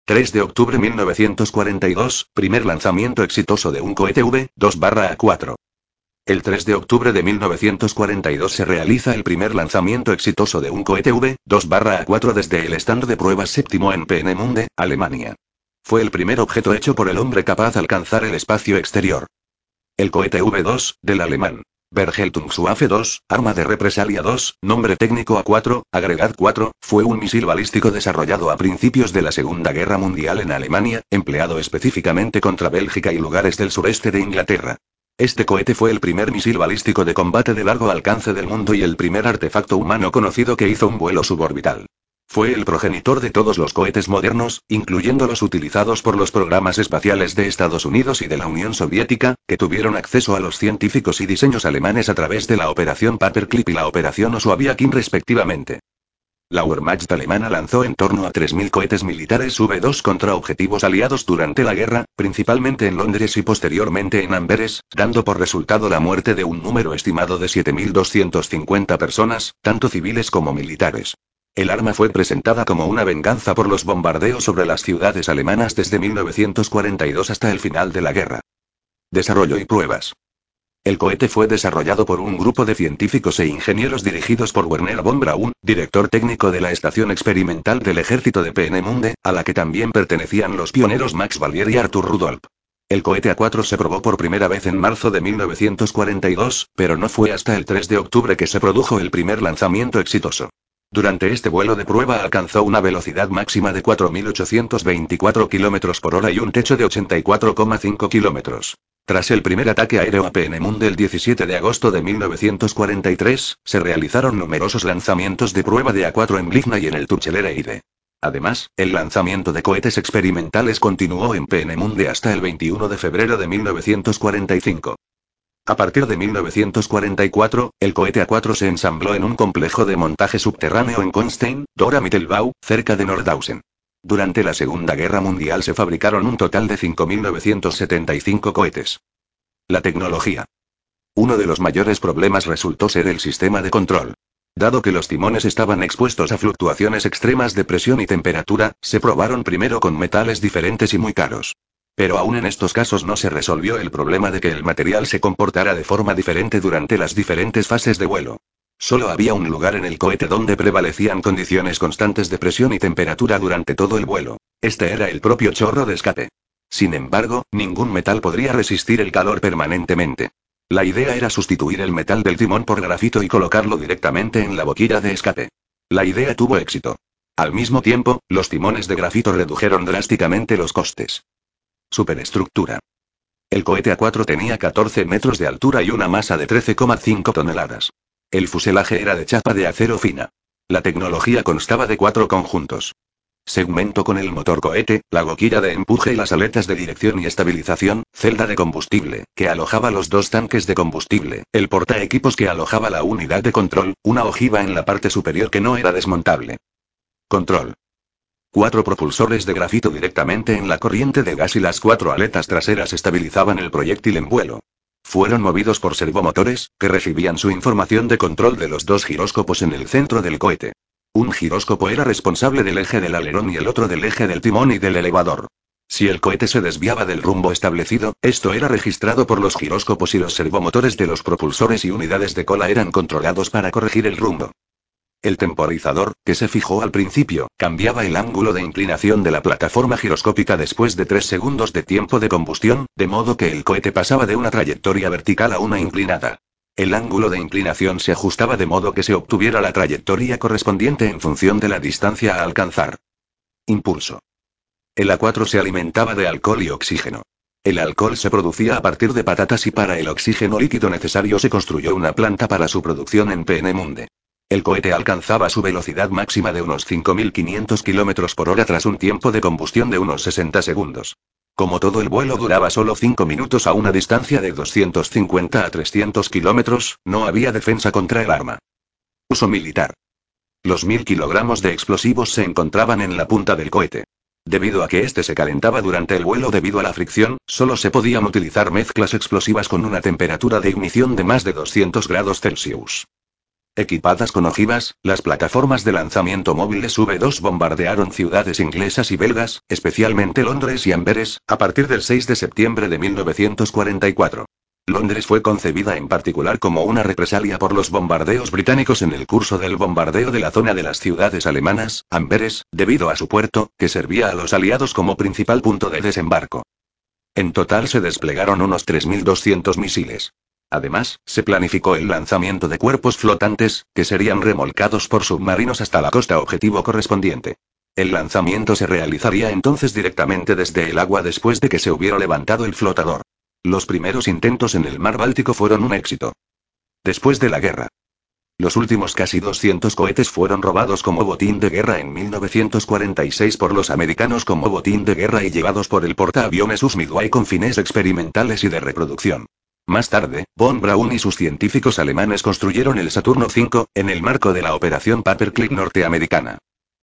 3 de octubre 1942, primer lanzamiento exitoso de un cohete V-2/A4. El 3 de octubre de 1942 se realiza el primer lanzamiento exitoso de un cohete V-2/A4 desde el stand de pruebas séptimo en Peenemünde, Alemania. Fue el primer objeto hecho por el hombre capaz de alcanzar el espacio exterior. El cohete V2, del alemán Vergeltungswaffe 2, arma de represalia 2, nombre técnico A4, agregat 4, fue un misil balístico desarrollado a principios de la Segunda Guerra Mundial en Alemania, empleado específicamente contra Bélgica y lugares del sureste de Inglaterra. Este cohete fue el primer misil balístico de combate de largo alcance del mundo y el primer artefacto humano conocido que hizo un vuelo suborbital. Fue el progenitor de todos los cohetes modernos, incluyendo los utilizados por los programas espaciales de Estados Unidos y de la Unión Soviética, que tuvieron acceso a los científicos y diseños alemanes a través de la Operación Paperclip y la Operación Osoaviakin respectivamente. La Wehrmacht alemana lanzó en torno a 3.000 cohetes militares V2 contra objetivos aliados durante la guerra, principalmente en Londres y posteriormente en Amberes, dando por resultado la muerte de un número estimado de 7.250 personas, tanto civiles como militares. El arma fue presentada como una venganza por los bombardeos sobre las ciudades alemanas desde 1942 hasta el final de la guerra. Desarrollo y pruebas. El cohete fue desarrollado por un grupo de científicos e ingenieros dirigidos por Werner von Braun, director técnico de la Estación Experimental del Ejército de Peenemünde, a la que también pertenecían los pioneros Max Valier y Arthur Rudolph. El cohete A4 se probó por primera vez en marzo de 1942, pero no fue hasta el 3 de octubre que se produjo el primer lanzamiento exitoso. Durante este vuelo de prueba alcanzó una velocidad máxima de 4.824 km por hora y un techo de 84,5 km. Tras el primer ataque aéreo a Peenemünde el 17 de agosto de 1943, se realizaron numerosos lanzamientos de prueba de A4 en Livna y en el Tuchelereide. Además, el lanzamiento de cohetes experimentales continuó en Peenemünde hasta el 21 de febrero de 1945. A partir de 1944, el cohete A4 se ensambló en un complejo de montaje subterráneo en Konstein, Dora Mittelbau, cerca de Nordhausen. Durante la Segunda Guerra Mundial se fabricaron un total de 5.975 cohetes. La tecnología. Uno de los mayores problemas resultó ser el sistema de control. Dado que los timones estaban expuestos a fluctuaciones extremas de presión y temperatura, se probaron primero con metales diferentes y muy caros. Pero aún en estos casos no se resolvió el problema de que el material se comportara de forma diferente durante las diferentes fases de vuelo. Solo había un lugar en el cohete donde prevalecían condiciones constantes de presión y temperatura durante todo el vuelo. Este era el propio chorro de escape. Sin embargo, ningún metal podría resistir el calor permanentemente. La idea era sustituir el metal del timón por grafito y colocarlo directamente en la boquilla de escape. La idea tuvo éxito. Al mismo tiempo, los timones de grafito redujeron drásticamente los costes. Superestructura. El cohete A4 tenía 14 metros de altura y una masa de 13,5 toneladas. El fuselaje era de chapa de acero fina. La tecnología constaba de 4 conjuntos. Segmento con el motor cohete, la boquilla de empuje y las aletas de dirección y estabilización, celda de combustible, que alojaba los 2 tanques de combustible, el portaequipos que alojaba la unidad de control, una ojiva en la parte superior que no era desmontable. Control. 4 propulsores de grafito directamente en la corriente de gas y las 4 aletas traseras estabilizaban el proyectil en vuelo. Fueron movidos por servomotores, que recibían su información de control de los 2 giróscopos en el centro del cohete. Un giróscopo era responsable del eje del alerón y el otro del eje del timón y del elevador. Si el cohete se desviaba del rumbo establecido, esto era registrado por los giróscopos y los servomotores de los propulsores y unidades de cola eran controlados para corregir el rumbo. El temporizador, que se fijó al principio, cambiaba el ángulo de inclinación de la plataforma giroscópica después de 3 segundos de tiempo de combustión, de modo que el cohete pasaba de una trayectoria vertical a una inclinada. El ángulo de inclinación se ajustaba de modo que se obtuviera la trayectoria correspondiente en función de la distancia a alcanzar. Impulso. El A4 se alimentaba de alcohol y oxígeno. El alcohol se producía a partir de patatas y para el oxígeno líquido necesario se construyó una planta para su producción en Peenemünde. El cohete alcanzaba su velocidad máxima de unos 5.500 km por hora tras un tiempo de combustión de unos 60 segundos. Como todo el vuelo duraba solo 5 minutos a una distancia de 250 a 300 kilómetros, no había defensa contra el arma. Uso militar. Los 1.000 kilogramos de explosivos se encontraban en la punta del cohete. Debido a que este se calentaba durante el vuelo debido a la fricción, solo se podían utilizar mezclas explosivas con una temperatura de ignición de más de 200 grados Celsius. Equipadas con ojivas, las plataformas de lanzamiento móviles V2 bombardearon ciudades inglesas y belgas, especialmente Londres y Amberes, a partir del 6 de septiembre de 1944. Londres fue concebida en particular como una represalia por los bombardeos británicos en el curso del bombardeo de la zona de las ciudades alemanas, Amberes, debido a su puerto, que servía a los aliados como principal punto de desembarco. En total se desplegaron unos 3.200 misiles. Además, se planificó el lanzamiento de cuerpos flotantes, que serían remolcados por submarinos hasta la costa objetivo correspondiente. El lanzamiento se realizaría entonces directamente desde el agua después de que se hubiera levantado el flotador. Los primeros intentos en el mar Báltico fueron un éxito. Después de la guerra, los últimos casi 200 cohetes fueron robados como botín de guerra en 1946 por los americanos como botín de guerra y llevados por el portaaviones US Midway con fines experimentales y de reproducción. Más tarde, von Braun y sus científicos alemanes construyeron el Saturno V, en el marco de la Operación Paperclip norteamericana.